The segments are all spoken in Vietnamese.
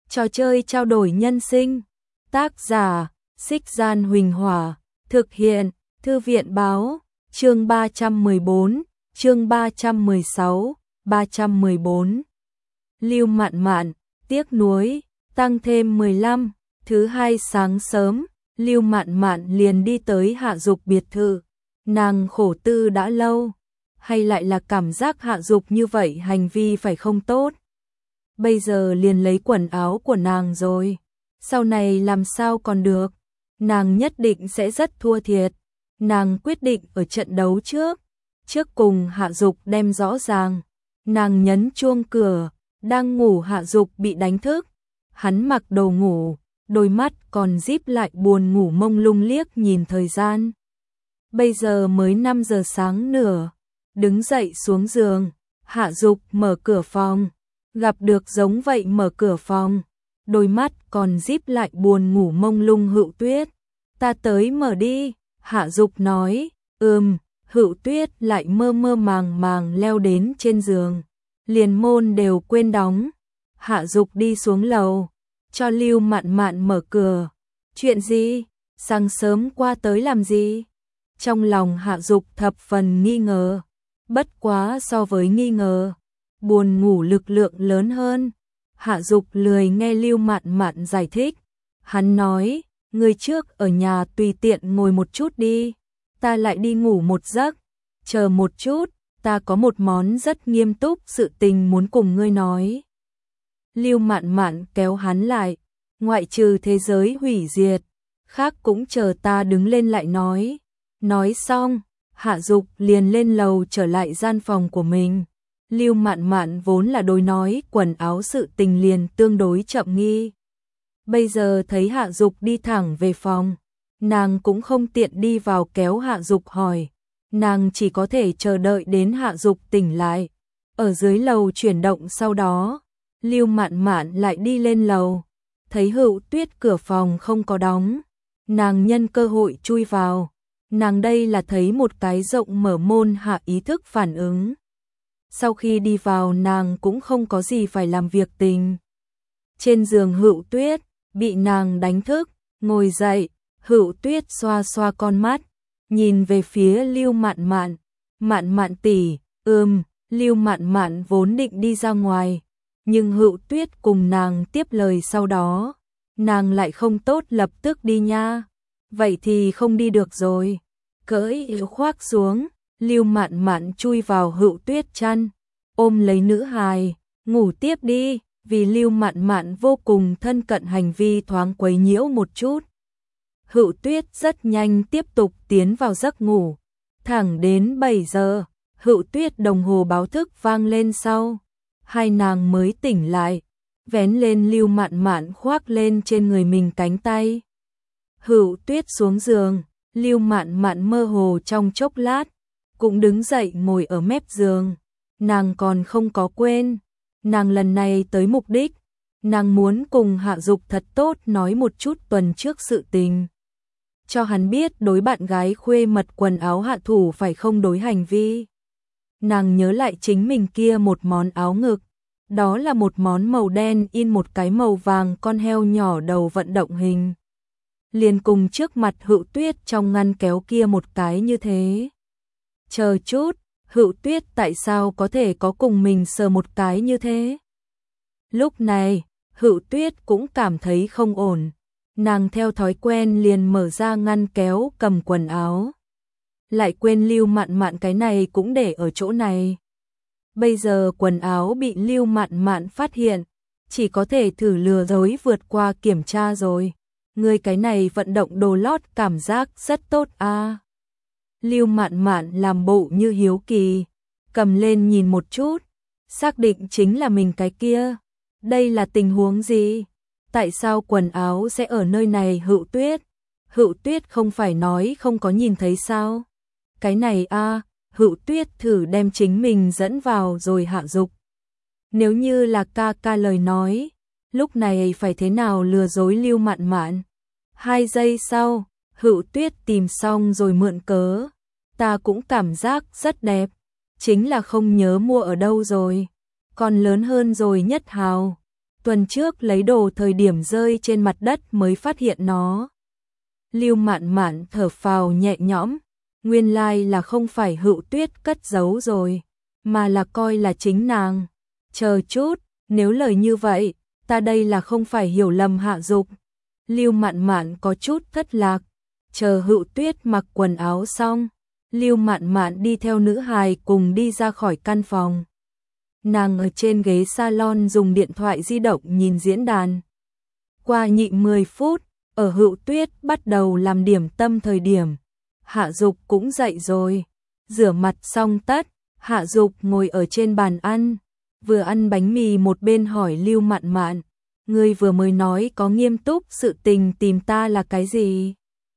Trò chơi trao đổi nhân sinh. Tác giả: Xích Gian Huỳnh Hỏa. Thực hiện: Thư viện báo. Chương 314, chương 316, 314. Lưu Mạn Mạn, tiếc nuối, tăng thêm 15. Thứ hai sáng sớm, Lưu Mạn Mạn liền đi tới Hạ Dục biệt thự. Nàng khổ tư đã lâu, hay lại là cảm giác Hạ Dục như vậy hành vi phải không tốt. Bây giờ liền lấy quần áo của nàng rồi, sau này làm sao còn được, nàng nhất định sẽ rất thua thiệt. Nàng quyết định ở trận đấu trước cùng Hạ Dục đem rõ ràng. Nàng nhấn chuông cửa, đang ngủ Hạ Dục bị đánh thức. Hắn mặc đồ ngủ, đôi mắt còn díp lại buồn ngủ mông lung liếc nhìn thời gian. Bây giờ mới 5 giờ sáng nửa. Đứng dậy xuống giường, Hạ Dục mở cửa phòng, gặp được giống vậy mở cửa phòng, đôi mắt còn díp lại buồn ngủ mông lung Hữu Tuyết. Ta tới mở đi, Hạ Dục nói. Hữu Tuyết lại mơ mơ màng màng leo đến trên giường, liền môn đều quên đóng. Hạ Dục đi xuống lầu, cho Lưu Mạn Mạn mở cửa. Chuyện gì? Sáng sớm qua tới làm gì? Trong lòng Hạ Dục thập phần nghi ngờ, bất quá so với nghi ngờ, buồn ngủ lực lượng lớn hơn. Hạ Dục lười nghe Lưu Mạn Mạn giải thích. Hắn nói, người trước ở nhà tùy tiện ngồi một chút đi, ta lại đi ngủ một giấc. Chờ một chút, ta có một món rất nghiêm túc sự tình muốn cùng ngươi nói. Lưu Mạn Mạn kéo hắn lại, ngoại trừ thế giới hủy diệt, khác cũng chờ ta đứng lên lại nói. Nói xong, Hạ Dục liền lên lầu trở lại gian phòng của mình. Lưu Mạn Mạn vốn là đối nói quần áo sự tình liền tương đối chậm nghi. Bây giờ thấy Hạ Dục đi thẳng về phòng, nàng cũng không tiện đi vào kéo Hạ Dục hỏi. Nàng chỉ có thể chờ đợi đến Hạ Dục tỉnh lại. Ở dưới lầu chuyển động sau đó, Lưu Mạn Mạn lại đi lên lầu, thấy Hữu Tuyết cửa phòng không có đóng. Nàng nhân cơ hội chui vào. Nàng đây là thấy một cái rộng mở môn hạ ý thức phản ứng. Sau khi đi vào nàng cũng không có gì phải làm việc tình. Trên giường Hữu Tuyết, bị nàng đánh thức, ngồi dậy, Hữu Tuyết xoa xoa con mắt, nhìn về phía Lưu Mạn Mạn. Mạn Mạn tỷ, Lưu Mạn Mạn vốn định đi ra ngoài, nhưng Hữu Tuyết cùng nàng tiếp lời sau đó. Nàng lại không tốt lập tức đi nha. Vậy thì không đi được rồi. Cởi áo khoác xuống, Lưu Mạn Mạn chui vào Hữu Tuyết chăn, ôm lấy nữ hài, ngủ tiếp đi. Vì Lưu Mạn Mạn vô cùng thân cận hành vi thoáng quấy nhiễu một chút, Hữu Tuyết rất nhanh tiếp tục tiến vào giấc ngủ. Thẳng đến 7 giờ, Hữu Tuyết đồng hồ báo thức vang lên sau, hai nàng mới tỉnh lại, vén lên Lưu Mạn Mạn khoác lên trên người mình cánh tay. Hữu Tuyết xuống giường, Lưu Mạn Mạn mơ hồ trong chốc lát, cũng đứng dậy ngồi ở mép giường. Nàng còn không có quên, nàng lần này tới mục đích, nàng muốn cùng Hạ Dục thật tốt nói một chút tuần trước sự tình. Cho hắn biết đối bạn gái khuê mật quần áo hạ thủ phải không đối hành vi. Nàng nhớ lại chính mình kia một món áo ngực, đó là một món màu đen in một cái màu vàng con heo nhỏ đầu vận động hình. Liền cùng trước mặt Hữu Tuyết trong ngăn kéo kia một cái như thế. Chờ chút, Hữu Tuyết tại sao có thể có cùng mình sờ một cái như thế? Lúc này, Hữu Tuyết cũng cảm thấy không ổn. Nàng theo thói quen liền mở ra ngăn kéo cầm quần áo. Lại quên Lưu Mạn Mạn cái này cũng để ở chỗ này. Bây giờ quần áo bị Lưu Mạn Mạn phát hiện, chỉ có thể thử lừa dối vượt qua kiểm tra rồi. Người cái này vận động đồ lót cảm giác rất tốt a. Lưu Mạn Mạn làm bộ như hiếu kỳ, cầm lên nhìn một chút, xác định chính là mình cái kia. Đây là tình huống gì? Tại sao quần áo sẽ ở nơi này? Hữu Tuyết không phải nói không có nhìn thấy sao? Cái này a, Hữu Tuyết thử đem chính mình dẫn vào rồi Hạ Dục. Nếu như là ca ca lời nói, lúc này phải thế nào lừa dối Lưu Mạn Mạn? 2 giây sau, Hữu Tuyết tìm xong rồi mượn cớ. Ta cũng cảm giác rất đẹp, chính là không nhớ mua ở đâu rồi. Còn lớn hơn rồi Nhất Hào. tuần trước lấy đồ thời điểm rơi trên mặt đất mới phát hiện nó. Lưu Mạn Mạn thở phào nhẹ nhõm, nguyên lai là không phải Hựu Tuyết cất giấu rồi, mà là coi là chính nàng. Chờ chút, nếu lời như vậy, ta đây là không phải hiểu lầm Hạ Dục. Lưu Mạn Mạn có chút thất lạc, chờ Hựu Tuyết mặc quần áo xong, Lưu Mạn Mạn đi theo nữ hài cùng đi ra khỏi căn phòng. Nàng ở trên ghế salon dùng điện thoại di động nhìn diễn đàn. Qua nhị 10 phút, ở Hựu Tuyết bắt đầu làm điểm tâm thời điểm, Hạ Dục cũng dậy rồi. Rửa mặt xong tất, Hạ Dục ngồi ở trên bàn ăn, vừa ăn bánh mì một bên hỏi Lưu Mạn Mạn, ngươi vừa mới nói có nghiêm túc sự tình tìm ta là cái gì?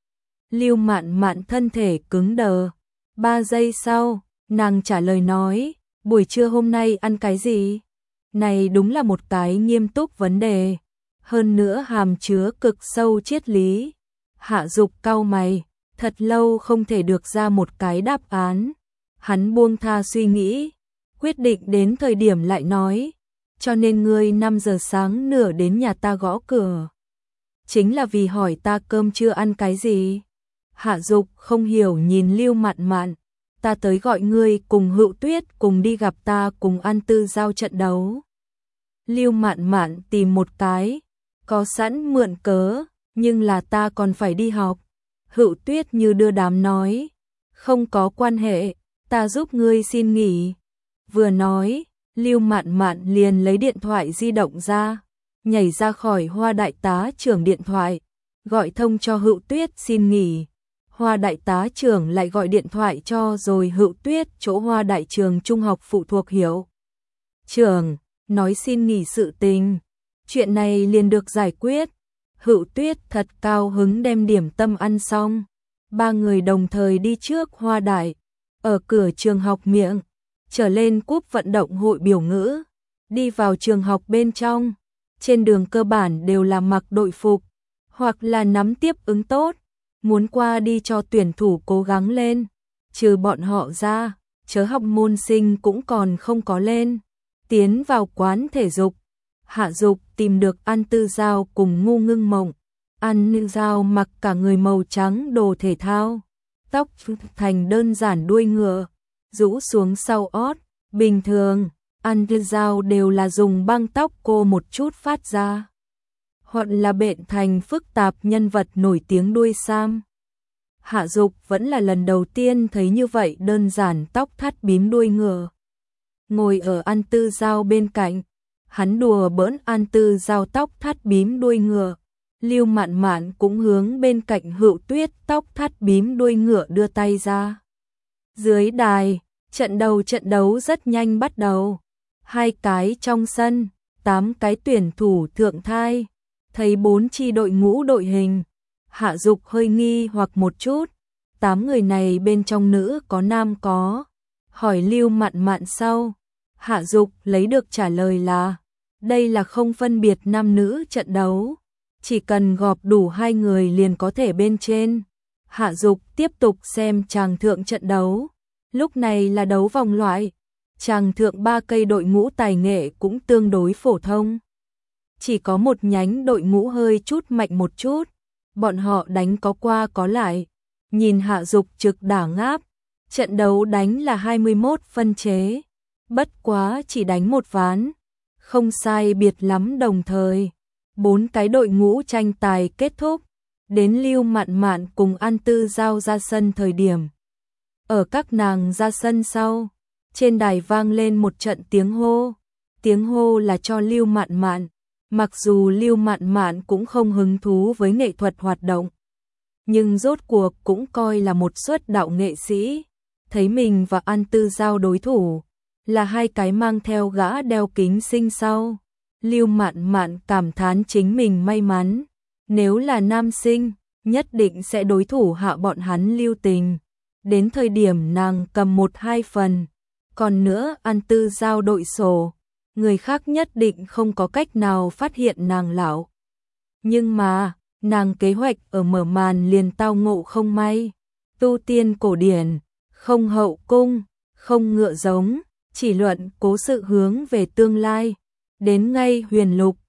Lưu Mạn Mạn thân thể cứng đờ. 3 giây sau, nàng trả lời nói, buổi trưa hôm nay ăn cái gì? Này đúng là một cái nghiêm túc vấn đề, hơn nữa hàm chứa cực sâu triết lý. Hạ Dục cau mày, thật lâu không thể được ra một cái đáp án. Hắn buông tha suy nghĩ, quyết định đến thời điểm lại nói, cho nên ngươi 5 giờ sáng nửa đến nhà ta gõ cửa. Chính là vì hỏi ta cơm trưa ăn cái gì? Hạ Dục không hiểu nhìn Lưu Mạn Mạn, ta tới gọi ngươi cùng Hựu Tuyết cùng đi gặp ta cùng ăn tư giao trận đấu. Lưu Mạn Mạn tìm một cái, có sẵn mượn cớ, nhưng là ta còn phải đi học. Hựu Tuyết như đưa đám nói, không có quan hệ, ta giúp ngươi xin nghỉ. Vừa nói, Lưu Mạn Mạn liền lấy điện thoại di động ra, nhảy ra khỏi Hoa đại tá trưởng điện thoại, gọi thông cho Hựu Tuyết xin nghỉ. Hoa đại tá trưởng lại gọi điện thoại cho rồi Hựu Tuyết chỗ Hoa đại trường trung học phụ thuộc Hiệu trưởng, nói xin nghỉ sự tình. Chuyện này liền được giải quyết. Hựu Tuyết thật cao hứng đem điểm tâm ăn xong. 3 người đồng thời đi trước Hoa đại, ở cửa trường học miệng, trở lên cúp vận động hội biểu ngữ, đi vào trường học bên trong. Trên đường cơ bản đều là mặc đội phục, hoặc là nắm tiếp ứng tốt, muốn qua đi cho tuyển thủ cố gắng lên. Trừ bọn họ ra, chớ học môn sinh cũng còn không có lên. Tiến vào quán thể dục, Hạ Dục tìm được An Tư Giao cùng Ngu Ngưng Mộng. An Tư Giao mặc cả người màu trắng đồ thể thao, tóc thành đơn giản đuôi ngựa, rũ xuống sau ót. Bình thường, An Tư Giao đều là dùng băng tóc cô một chút phát ra, hoặc là bện thành phức tạp nhân vật nổi tiếng đuôi sam. Hạ Dục vẫn là lần đầu tiên thấy như vậy đơn giản tóc thắt bím đuôi ngựa. Ngồi ở An Tư Giao bên cạnh, hắn đùa bỡn An Tư Giao tóc thắt bím đuôi ngựa. Lưu Mạn Mạn cũng hướng bên cạnh Hựu Tuyết tóc thắt bím đuôi ngựa đưa tay ra. Dưới đài, trận đấu rất nhanh bắt đầu. 2 cái trong sân, 8 cái tuyển thủ thượng thai, thấy 4 chi đội ngũ đội hình. Hạ Dục hơi nghi hoặc một chút, 8 người này bên trong nữ có nam có. Hỏi Lưu Mạn Mạn sau, Hạ Dục lấy được trả lời là, đây là không phân biệt nam nữ trận đấu, chỉ cần gọp đủ 2 người liền có thể bên trên. Hạ Dục tiếp tục xem chàng thượng trận đấu, lúc này là đấu vòng loại. Chàng thượng 3 cây đội ngũ tài nghệ cũng tương đối phổ thông, chỉ có một nhánh đội ngũ hơi chút mạnh một chút, bọn họ đánh có qua có lại. Nhìn Hạ Dục trực đả ngáp, trận đấu đánh là 21 phân chế, bất quá chỉ đánh một ván, không sai biệt lắm. Đồng thời 4 cái đội ngũ tranh tài kết thúc, đến Lưu Mạn Mạn cùng An Tư Giao ra sân thời điểm. Ở các nàng ra sân sau, trên đài vang lên một trận tiếng hô là cho Lưu Mạn Mạn. Mặc dù Lưu Mạn Mạn cũng không hứng thú với nghệ thuật hoạt động, nhưng rốt cuộc cũng coi là một suất đạo nghệ sĩ. Thấy mình và An Tư Giao đối thủ là 2 cái mang theo gã đeo kính sinh sau, Lưu Mạn Mạn cảm thán chính mình may mắn, nếu là nam sinh, nhất định sẽ đối thủ hạ bọn hắn Lưu Tình. Đến thời điểm nàng cầm 1-2 phần, còn nữa An Tư Giao đội sổ, người khác nhất định không có cách nào phát hiện nàng lão. Nhưng mà, nàng kế hoạch ở mở màn liền tao ngộ không may. Tu tiên cổ điển, không hậu cung, không ngựa giống, chỉ luận cố sự hướng về tương lai. Đến ngay huyền lục,